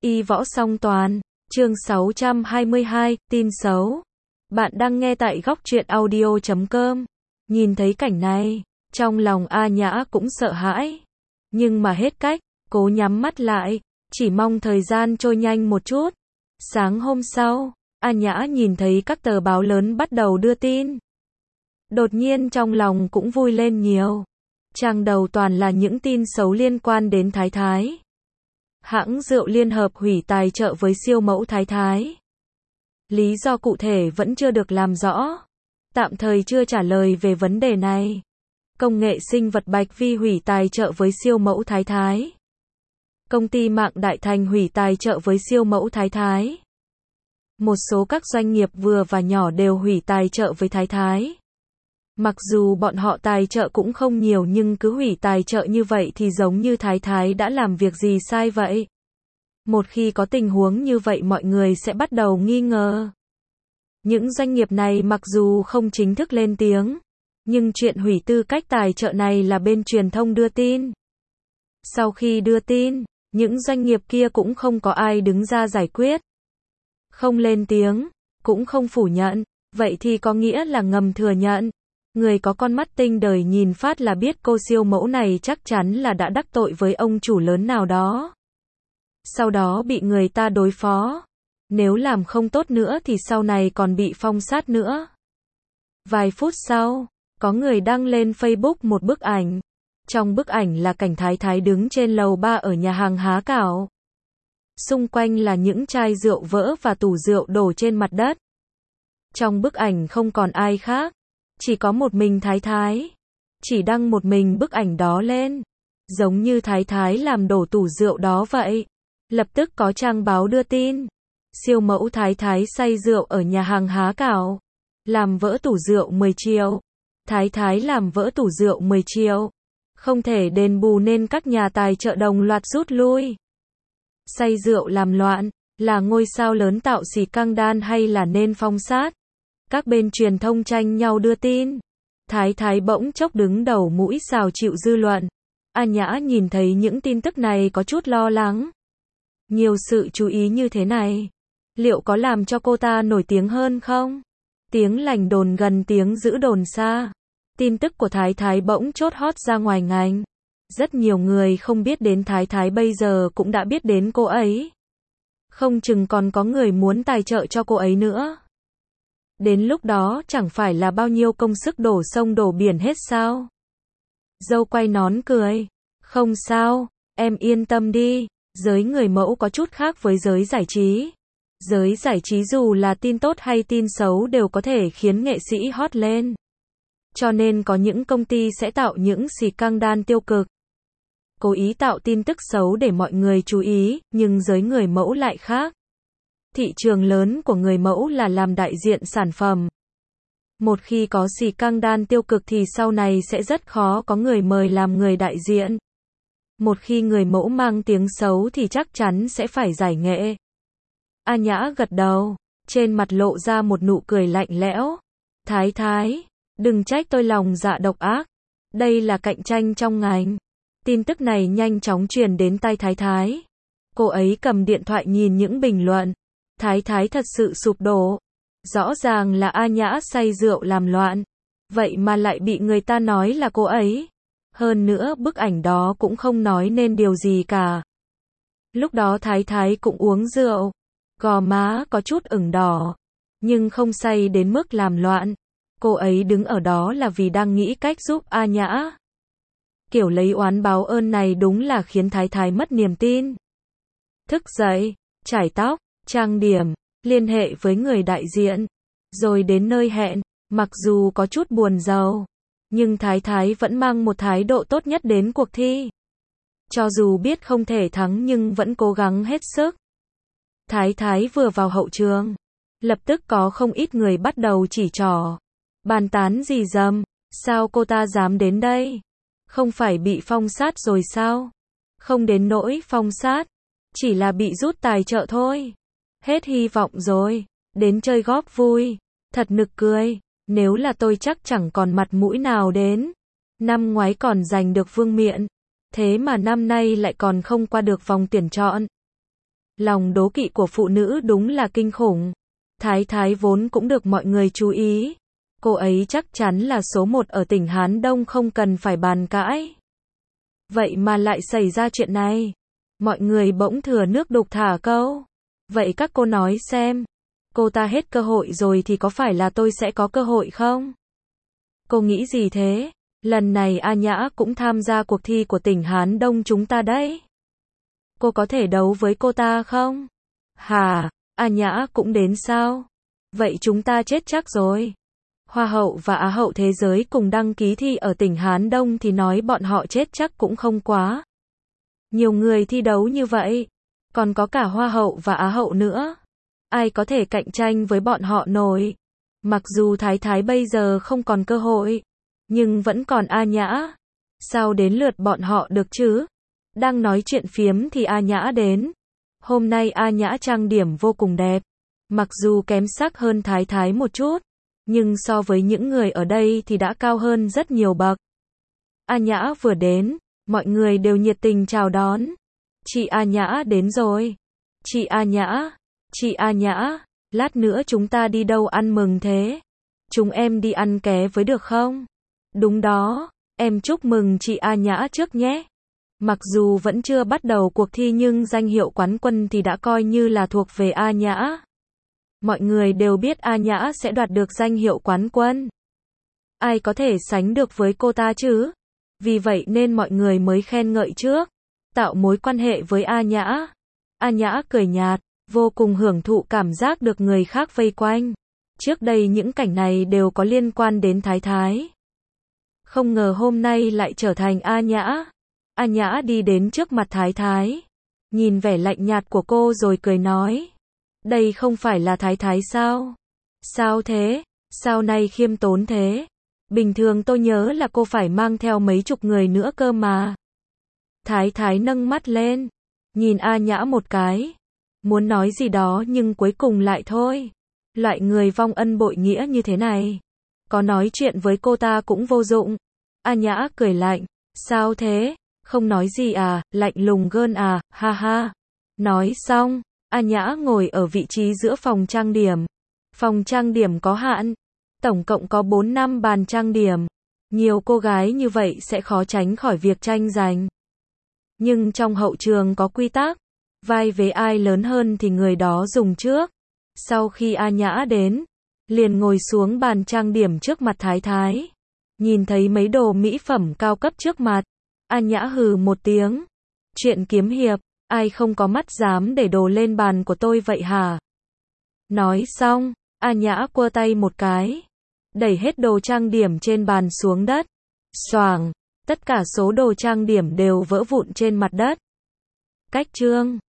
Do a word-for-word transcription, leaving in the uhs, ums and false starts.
Y võ song toàn, chương sáu trăm hai mươi hai, tin xấu. Bạn đang nghe tại góc truyện audio chấm com. Nhìn thấy cảnh này, trong lòng A Nhã cũng sợ hãi. Nhưng mà hết cách, cố nhắm mắt lại, chỉ mong thời gian trôi nhanh một chút. Sáng hôm sau, A Nhã nhìn thấy các tờ báo lớn bắt đầu đưa tin. Đột nhiên trong lòng cũng vui lên nhiều. Trang đầu toàn là những tin xấu liên quan đến Thái Thái. Hãng rượu Liên Hợp hủy tài trợ với siêu mẫu Thái Thái. Lý do cụ thể vẫn chưa được làm rõ. Tạm thời chưa trả lời về vấn đề này. Công nghệ sinh vật Bạch Vi hủy tài trợ với siêu mẫu Thái Thái. Công ty mạng Đại Thành hủy tài trợ với siêu mẫu Thái Thái. Một số các doanh nghiệp vừa và nhỏ đều hủy tài trợ với Thái Thái. Mặc dù bọn họ tài trợ cũng không nhiều nhưng cứ hủy tài trợ như vậy thì giống như Thái Thái đã làm việc gì sai vậy. Một khi có tình huống như vậy mọi người sẽ bắt đầu nghi ngờ. Những doanh nghiệp này mặc dù không chính thức lên tiếng, nhưng chuyện hủy tư cách tài trợ này là bên truyền thông đưa tin. Sau khi đưa tin, những doanh nghiệp kia cũng không có ai đứng ra giải quyết. Không lên tiếng, cũng không phủ nhận, vậy thì có nghĩa là ngầm thừa nhận. Người có con mắt tinh đời nhìn phát là biết cô siêu mẫu này chắc chắn là đã đắc tội với ông chủ lớn nào đó. Sau đó bị người ta đối phó. Nếu làm không tốt nữa thì sau này còn bị phong sát nữa. Vài phút sau, có người đăng lên Facebook một bức ảnh. Trong bức ảnh là cảnh Thái Thái đứng trên lầu ba ở nhà hàng há cảo. Xung quanh là những chai rượu vỡ và tủ rượu đổ trên mặt đất. Trong bức ảnh không còn ai khác. Chỉ có một mình Thái Thái. Chỉ đăng một mình bức ảnh đó lên. Giống như Thái Thái làm đổ tủ rượu đó vậy. Lập tức có trang báo đưa tin. Siêu mẫu Thái Thái say rượu ở nhà hàng há cảo. Làm vỡ tủ rượu mười triệu. Thái Thái làm vỡ tủ rượu mười triệu. Không thể đền bù nên các nhà tài trợ đồng loạt rút lui. Say rượu làm loạn. Là ngôi sao lớn tạo xì căng đan hay là nên phong sát? Các bên truyền thông tranh nhau đưa tin. Thái Thái bỗng chốc đứng đầu mũi xào chịu dư luận. A Nhã nhìn thấy những tin tức này có chút lo lắng. Nhiều sự chú ý như thế này. Liệu có làm cho cô ta nổi tiếng hơn không? Tiếng lành đồn gần tiếng dữ đồn xa. Tin tức của Thái Thái bỗng chốt hot ra ngoài ngành. Rất nhiều người không biết đến Thái Thái bây giờ cũng đã biết đến cô ấy. Không chừng còn có người muốn tài trợ cho cô ấy nữa. Đến lúc đó chẳng phải là bao nhiêu công sức đổ sông đổ biển hết sao? Dâu quay nón cười. Không sao, em yên tâm đi. Giới người mẫu có chút khác với giới giải trí. Giới giải trí dù là tin tốt hay tin xấu đều có thể khiến nghệ sĩ hot lên. Cho nên có những công ty sẽ tạo những xì căng đan tiêu cực. Cố ý tạo tin tức xấu để mọi người chú ý, nhưng giới người mẫu lại khác. Thị trường lớn của người mẫu là làm đại diện sản phẩm. Một khi có xì căng đan tiêu cực thì sau này sẽ rất khó có người mời làm người đại diện. Một khi người mẫu mang tiếng xấu thì chắc chắn sẽ phải giải nghệ. A Nhã gật đầu, trên mặt lộ ra một nụ cười lạnh lẽo. Thái Thái, đừng trách tôi lòng dạ độc ác. Đây là cạnh tranh trong ngành. Tin tức này nhanh chóng truyền đến tai Thái Thái. Cô ấy cầm điện thoại nhìn những bình luận. Thái Thái thật sự sụp đổ. Rõ ràng là A Nhã say rượu làm loạn. Vậy mà lại bị người ta nói là cô ấy. Hơn nữa bức ảnh đó cũng không nói nên điều gì cả. Lúc đó Thái Thái cũng uống rượu. Gò má có chút ửng đỏ. Nhưng không say đến mức làm loạn. Cô ấy đứng ở đó là vì đang nghĩ cách giúp A Nhã. Kiểu lấy oán báo ơn này đúng là khiến Thái Thái mất niềm tin. Thức dậy, chải tóc, trang điểm, liên hệ với người đại diện. Rồi đến nơi hẹn, mặc dù có chút buồn rầu. Nhưng Thái Thái vẫn mang một thái độ tốt nhất đến cuộc thi. Cho dù biết không thể thắng nhưng vẫn cố gắng hết sức. Thái Thái vừa vào hậu trường. Lập tức có không ít người bắt đầu chỉ trỏ. Bàn tán gì dầm, sao cô ta dám đến đây? Không phải bị phong sát rồi sao? Không đến nỗi phong sát. Chỉ là bị rút tài trợ thôi. Hết hy vọng rồi. Đến chơi góp vui. Thật nực cười. Nếu là tôi chắc chẳng còn mặt mũi nào đến. Năm ngoái còn giành được vương miện. Thế mà năm nay lại còn không qua được vòng tuyển chọn. Lòng đố kỵ của phụ nữ đúng là kinh khủng. Thái thái vốn cũng được mọi người chú ý. Cô ấy chắc chắn là số một ở tỉnh Hán Đông không cần phải bàn cãi. Vậy mà lại xảy ra chuyện này. Mọi người bỗng thừa nước đục thả câu. Vậy các cô nói xem. Cô ta hết cơ hội rồi thì có phải là tôi sẽ có cơ hội không? Cô nghĩ gì thế? Lần này A Nhã cũng tham gia cuộc thi của tỉnh Hán Đông chúng ta đấy. Cô có thể đấu với cô ta không? Hả? A Nhã cũng đến sao? Vậy chúng ta chết chắc rồi. Hoa hậu và Á hậu thế giới cùng đăng ký thi ở tỉnh Hán Đông thì nói bọn họ chết chắc cũng không quá. Nhiều người thi đấu như vậy. Còn có cả Hoa hậu và Á hậu nữa. Ai có thể cạnh tranh với bọn họ nổi. Mặc dù Thái Thái bây giờ không còn cơ hội. Nhưng vẫn còn A Nhã. Sao đến lượt bọn họ được chứ? Đang nói chuyện phiếm thì A Nhã đến. Hôm nay A Nhã trang điểm vô cùng đẹp. Mặc dù kém sắc hơn Thái Thái một chút. Nhưng so với những người ở đây thì đã cao hơn rất nhiều bậc. A Nhã vừa đến. Mọi người đều nhiệt tình chào đón. Chị A Nhã đến rồi. Chị A Nhã. Chị A Nhã. Lát nữa chúng ta đi đâu ăn mừng thế? Chúng em đi ăn ké với được không? Đúng đó. Em chúc mừng chị A Nhã trước nhé. Mặc dù vẫn chưa bắt đầu cuộc thi nhưng danh hiệu quán quân thì đã coi như là thuộc về A Nhã. Mọi người đều biết A Nhã sẽ đoạt được danh hiệu quán quân. Ai có thể sánh được với cô ta chứ? Vì vậy nên mọi người mới khen ngợi trước, tạo mối quan hệ với A Nhã. A Nhã cười nhạt, vô cùng hưởng thụ cảm giác được người khác vây quanh. Trước đây những cảnh này đều có liên quan đến Thái Thái. Không ngờ hôm nay lại trở thành A Nhã. A Nhã đi đến trước mặt Thái Thái, nhìn vẻ lạnh nhạt của cô rồi cười nói. Đây không phải là Thái Thái sao? Sao thế? Sao nay khiêm tốn thế? Bình thường tôi nhớ là cô phải mang theo mấy chục người nữa cơ mà. Thái Thái nâng mắt lên, nhìn A Nhã một cái. Muốn nói gì đó nhưng cuối cùng lại thôi. Loại người vong ân bội nghĩa như thế này. Có nói chuyện với cô ta cũng vô dụng. A Nhã cười lạnh. Sao thế? Không nói gì à? Lạnh lùng gơn à? Ha ha. Nói xong, A Nhã ngồi ở vị trí giữa phòng trang điểm. Phòng trang điểm có hạn. Tổng cộng có bốn năm bàn trang điểm. Nhiều cô gái như vậy sẽ khó tránh khỏi việc tranh giành. Nhưng trong hậu trường có quy tắc. Vai vế ai lớn hơn thì người đó dùng trước. Sau khi A Nhã đến, liền ngồi xuống bàn trang điểm trước mặt Thái Thái. Nhìn thấy mấy đồ mỹ phẩm cao cấp trước mặt. A Nhã hừ một tiếng. Chuyện kiếm hiệp, ai không có mắt dám để đồ lên bàn của tôi vậy hả? Nói xong, A Nhã quơ tay một cái. Đẩy hết đồ trang điểm trên bàn xuống đất. Xoàng, tất cả số đồ trang điểm đều vỡ vụn trên mặt đất. Cách chương